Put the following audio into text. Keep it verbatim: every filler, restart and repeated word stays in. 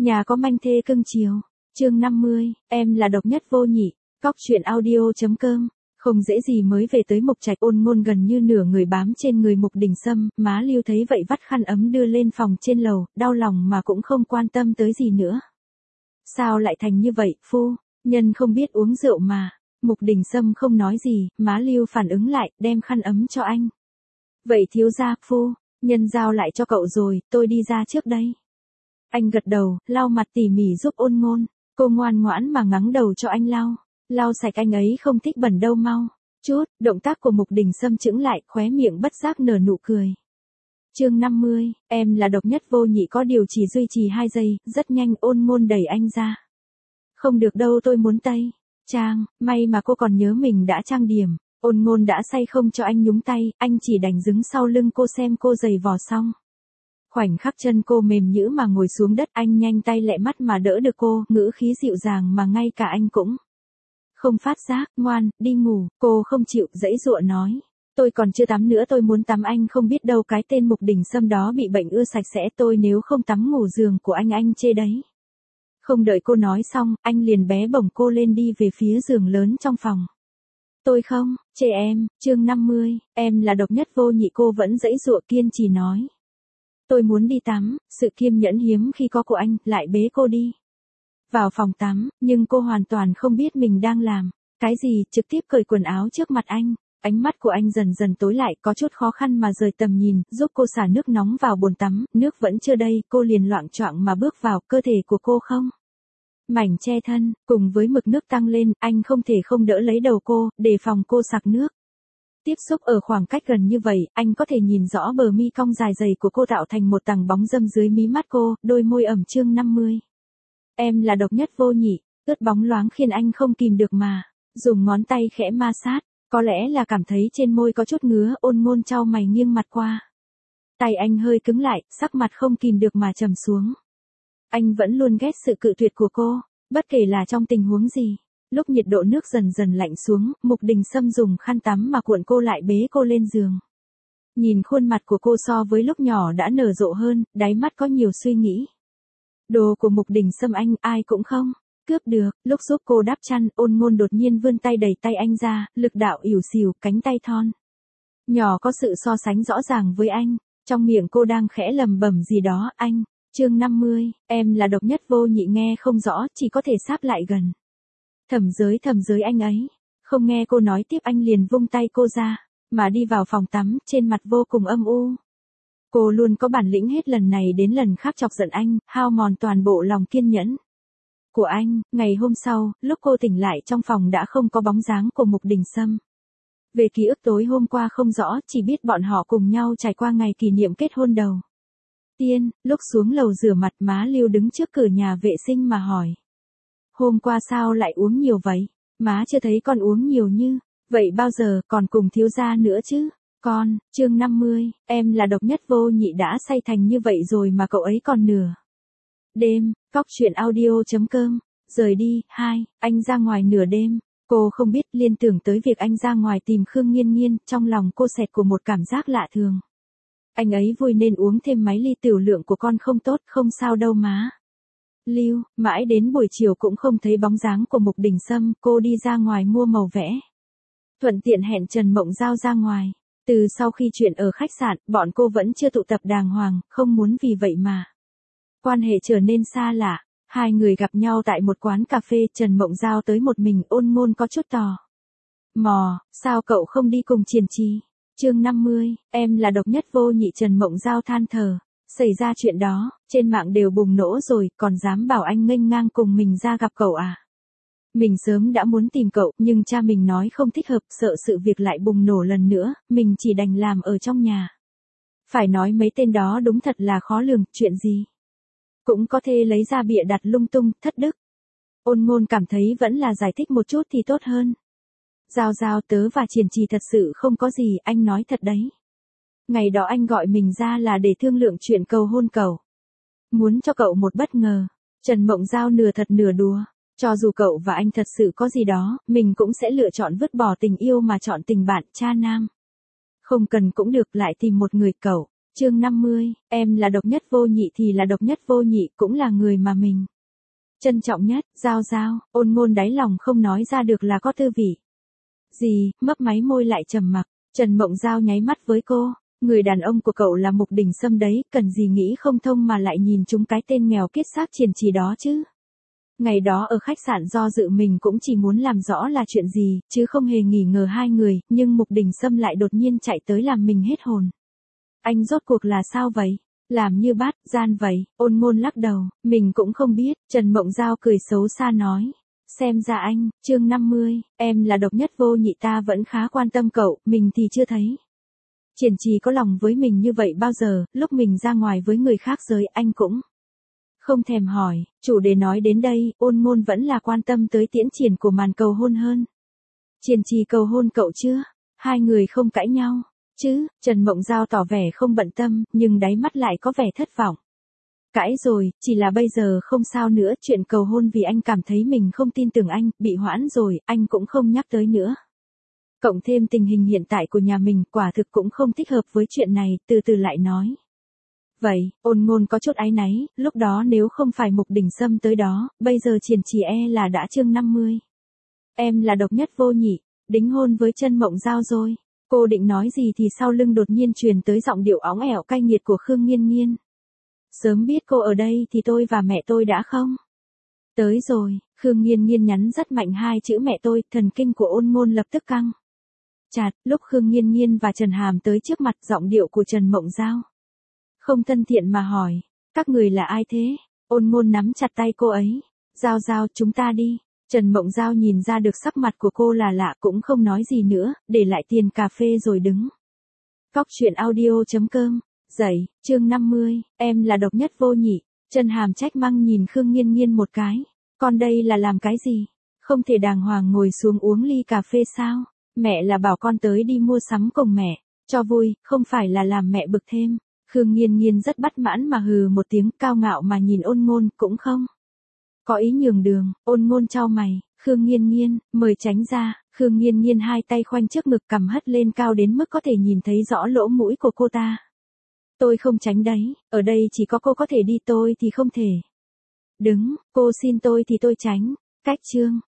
Nhà có manh thê cưng chiều. Chương năm mươi, em là độc nhất vô nhị. Cóc truyện audio.com. Không dễ gì mới về tới Mộc Trạch, Ôn Ngôn gần như nửa người bám trên người Mục Đình Sâm, má Lưu thấy vậy vắt khăn ấm đưa lên phòng trên lầu, đau lòng mà cũng không quan tâm tới gì nữa. Sao lại thành như vậy, phu, nhân không biết uống rượu mà. Mục Đình Sâm không nói gì, má Lưu phản ứng lại, đem khăn ấm cho anh. Vậy thiếu gia, phu, nhân giao lại cho cậu rồi, tôi đi ra trước đây. Anh gật đầu, lau mặt tỉ mỉ giúp Ôn Ngôn, cô ngoan ngoãn mà ngắng đầu cho anh lau. Lau sạch, anh ấy không thích bẩn đâu, mau chút. Động tác của Mục Đình Sâm chững lại, khóe miệng bất giác nở nụ cười. Chương năm mươi, em là độc nhất vô nhị, có điều chỉ duy trì hai giây, rất nhanh Ôn Ngôn đẩy anh ra. Không được đâu, tôi muốn tây trang, may mà cô còn nhớ mình đã trang điểm. Ôn Ngôn đã say không cho anh nhúng tay, anh chỉ đành đứng sau lưng cô xem cô giày vò xong. Khoảnh khắc chân cô mềm nhũn mà ngồi xuống đất, anh nhanh tay lẹ mắt mà đỡ được cô, ngữ khí dịu dàng mà ngay cả anh cũng không phát giác. Ngoan, đi ngủ. Cô không chịu, giãy giụa nói. Tôi còn chưa tắm nữa, tôi muốn tắm, anh không biết đâu, cái tên Mục Đình Sâm đó bị bệnh ưa sạch sẽ, tôi nếu không tắm ngủ giường của anh anh chê đấy. Không đợi cô nói xong, anh liền bé bổng cô lên đi về phía giường lớn trong phòng. Tôi không, chê em. Chương năm mươi, em là độc nhất vô nhị, cô vẫn giãy giụa kiên trì nói. Tôi muốn đi tắm, sự kiên nhẫn hiếm khi có của anh, lại bế cô đi vào phòng tắm, nhưng cô hoàn toàn không biết mình đang làm cái gì, trực tiếp cởi quần áo trước mặt anh. Ánh mắt của anh dần dần tối lại, có chút khó khăn mà rời tầm nhìn, giúp cô xả nước nóng vào bồn tắm, nước vẫn chưa đầy, cô liền loạng choạng mà bước vào, cơ thể của cô không mảnh che thân, cùng với mực nước tăng lên, anh không thể không đỡ lấy đầu cô, đề phòng cô sặc nước. Tiếp xúc ở khoảng cách gần như vậy, anh có thể nhìn rõ bờ mi cong dài dày của cô tạo thành một tầng bóng râm dưới mí mắt cô, đôi môi ẩm. Chương năm mươi. Em là độc nhất vô nhị, ướt bóng loáng khiến anh không kìm được mà dùng ngón tay khẽ ma sát, có lẽ là cảm thấy trên môi có chút ngứa, Ôn Ngôn chau mày nghiêng mặt qua. Tay anh hơi cứng lại, sắc mặt không kìm được mà trầm xuống. Anh vẫn luôn ghét sự cự tuyệt của cô, bất kể là trong tình huống gì. Lúc nhiệt độ nước dần dần lạnh xuống, Mục Đình Sâm dùng khăn tắm mà cuộn cô lại, bế cô lên giường. Nhìn khuôn mặt của cô so với lúc nhỏ đã nở rộ hơn, đáy mắt có nhiều suy nghĩ. Đồ của Mục Đình Sâm anh ai cũng không cướp được. Lúc giúp cô đắp chăn, Ôn Ngôn đột nhiên vươn tay đẩy tay anh ra, lực đạo ỉu xìu, cánh tay thon nhỏ có sự so sánh rõ ràng với anh. Trong miệng cô đang khẽ lầm bầm gì đó. Anh. Chương năm mươi, em là độc nhất vô nhị, nghe không rõ, chỉ có thể sáp lại gần. Thầm giới thầm giới anh ấy. Không nghe cô nói tiếp, anh liền vung tay cô ra, mà đi vào phòng tắm, trên mặt vô cùng âm u. Cô luôn có bản lĩnh, hết lần này đến lần khác chọc giận anh, hao mòn toàn bộ lòng kiên nhẫn của anh. Ngày hôm sau, lúc cô tỉnh lại, trong phòng đã không có bóng dáng của Mục Đình Sâm. Về ký ức tối hôm qua không rõ, chỉ biết bọn họ cùng nhau trải qua ngày kỷ niệm kết hôn đầu tiên. Lúc xuống lầu rửa mặt, má Lưu đứng trước cửa nhà vệ sinh mà hỏi. Hôm qua sao lại uống nhiều vậy? Má chưa thấy con uống nhiều như vậy bao giờ, còn cùng thiếu gia nữa chứ? Con. Chương năm mươi, em là độc nhất vô nhị, đã say thành như vậy rồi mà cậu ấy còn nửa đêm. Cóc truyện audio.com. Rời đi. Hai. Anh ra ngoài nửa đêm. Cô không biết, liên tưởng tới việc anh ra ngoài tìm Khương Nghiên Nghiên, trong lòng cô xẹt của một cảm giác lạ thường. Anh ấy vui nên uống thêm mấy ly, tiểu lượng của con không tốt. Không sao đâu má Lưu. Mãi đến buổi chiều cũng không thấy bóng dáng của Mục Đình Sâm, cô đi ra ngoài mua màu vẽ, thuận tiện hẹn Trần Mộng Giao ra ngoài. Từ sau khi chuyện ở khách sạn, bọn cô vẫn chưa tụ tập đàng hoàng, không muốn vì vậy mà quan hệ trở nên xa lạ. Hai người gặp nhau tại một quán cà phê, Trần Mộng Giao tới một mình, Ôn Ngôn có chút tò mò, sao cậu không đi cùng Triển Trì? Chương năm mươi, em là độc nhất vô nhị, Trần Mộng Giao than thở. Xảy ra chuyện đó, trên mạng đều bùng nổ rồi, còn dám bảo anh nghênh ngang cùng mình ra gặp cậu à? Mình sớm đã muốn tìm cậu, nhưng cha mình nói không thích hợp, sợ sự việc lại bùng nổ lần nữa, mình chỉ đành làm ở trong nhà. Phải nói mấy tên đó đúng thật là khó lường, chuyện gì cũng có thể lấy ra bịa đặt lung tung, thất đức. Ôn Ngôn cảm thấy vẫn là giải thích một chút thì tốt hơn. Giao Giao, tớ và Triển Trì thật sự không có gì, anh nói thật đấy. Ngày đó anh gọi mình ra là để thương lượng chuyện cầu hôn cậu. Muốn cho cậu một bất ngờ. Trần Mộng Giao nửa thật nửa đùa. Cho dù cậu và anh thật sự có gì đó, mình cũng sẽ lựa chọn vứt bỏ tình yêu mà chọn tình bạn, cha nam. Không cần cũng được, lại tìm một người cậu Chương năm mươi, em là độc nhất vô nhị thì là độc nhất vô nhị, cũng là người mà mình trân trọng nhất. Giao giao, Ôn Ngôn đáy lòng không nói ra được là có tư vị gì, mấp máy môi lại trầm mặc. Trần Mộng Giao nháy mắt với cô, người đàn ông của cậu là Mục Đình Sâm đấy, cần gì nghĩ không thông mà lại nhìn chúng cái tên nghèo kiết xác Triển Trì đó chứ. Ngày đó ở khách sạn do dự mình cũng chỉ muốn làm rõ là chuyện gì, chứ không hề nghi ngờ hai người, nhưng Mục Đình Sâm lại đột nhiên chạy tới làm mình hết hồn. Anh rốt cuộc là sao vậy? Làm như bát gian vậy. Ôn Ngôn lắc đầu, mình cũng không biết. Trần Mộng Giao cười xấu xa nói. Xem ra anh, chương năm mươi, em là độc nhất vô nhị, ta vẫn khá quan tâm cậu, mình thì chưa thấy Triển Trì có lòng với mình như vậy bao giờ, lúc mình ra ngoài với người khác giới anh cũng không thèm hỏi. Chủ đề nói đến đây, Ôn Ngôn vẫn là quan tâm tới tiến triển của màn cầu hôn hơn. Triển Trì cầu hôn cậu chưa? Hai người không cãi nhau chứ? Trần Mộng Giao tỏ vẻ không bận tâm, nhưng đáy mắt lại có vẻ thất vọng. Cãi rồi, chỉ là bây giờ không sao nữa, chuyện cầu hôn vì anh cảm thấy mình không tin tưởng anh, bị hoãn rồi, anh cũng không nhắc tới nữa. Cộng thêm tình hình hiện tại của nhà mình, quả thực cũng không thích hợp với chuyện này, từ từ lại nói. Vậy, Ôn Ngôn có chút áy náy, lúc đó nếu không phải Mục Đình Sâm tới đó, bây giờ Triển Trì e là đã chương năm mươi. Em là độc nhất vô nhị, đính hôn với Trân Mộng Giao rồi. Cô định nói gì thì sau lưng đột nhiên truyền tới giọng điệu óng ẻo cay nghiệt của Khương Nghiên Nghiên. Sớm biết cô ở đây thì tôi và mẹ tôi đã không tới rồi. Khương Nghiên Nghiên nhắn rất mạnh hai chữ mẹ tôi, thần kinh của Ôn Ngôn lập tức căng chặt. Lúc Khương Nghiên Nghiên và Trần Hàm tới trước mặt, giọng điệu của Trần Mộng Giao không thân thiện mà hỏi, các người là ai thế? Ôn Ngôn nắm chặt tay cô ấy. Giao Giao, chúng ta đi. Trần Mộng Giao nhìn ra được sắc mặt của cô là lạ, cũng không nói gì nữa, để lại tiền cà phê rồi đứng. Cóc truyện audio chấm com. Dậy, chương năm mươi, em là độc nhất vô nhị. Trần Hàm trách măng nhìn Khương Nghiên Nghiên một cái. Con đây là làm cái gì? Không thể đàng hoàng ngồi xuống uống ly cà phê sao? Mẹ là bảo con tới đi mua sắm cùng mẹ, cho vui, không phải là làm mẹ bực thêm. Khương Nghiên Nghiên rất bất mãn mà hừ một tiếng, cao ngạo mà nhìn Ôn Ngôn, cũng không có ý nhường đường. Ôn Ngôn chau mày, Khương Nghiên Nghiên, mời tránh ra. Khương Nghiên Nghiên hai tay khoanh trước ngực, cằm hất lên cao đến mức có thể nhìn thấy rõ lỗ mũi của cô ta. Tôi không tránh đấy, ở đây chỉ có cô có thể đi, tôi thì không thể. Đứng, cô xin tôi thì tôi tránh. Cách chương.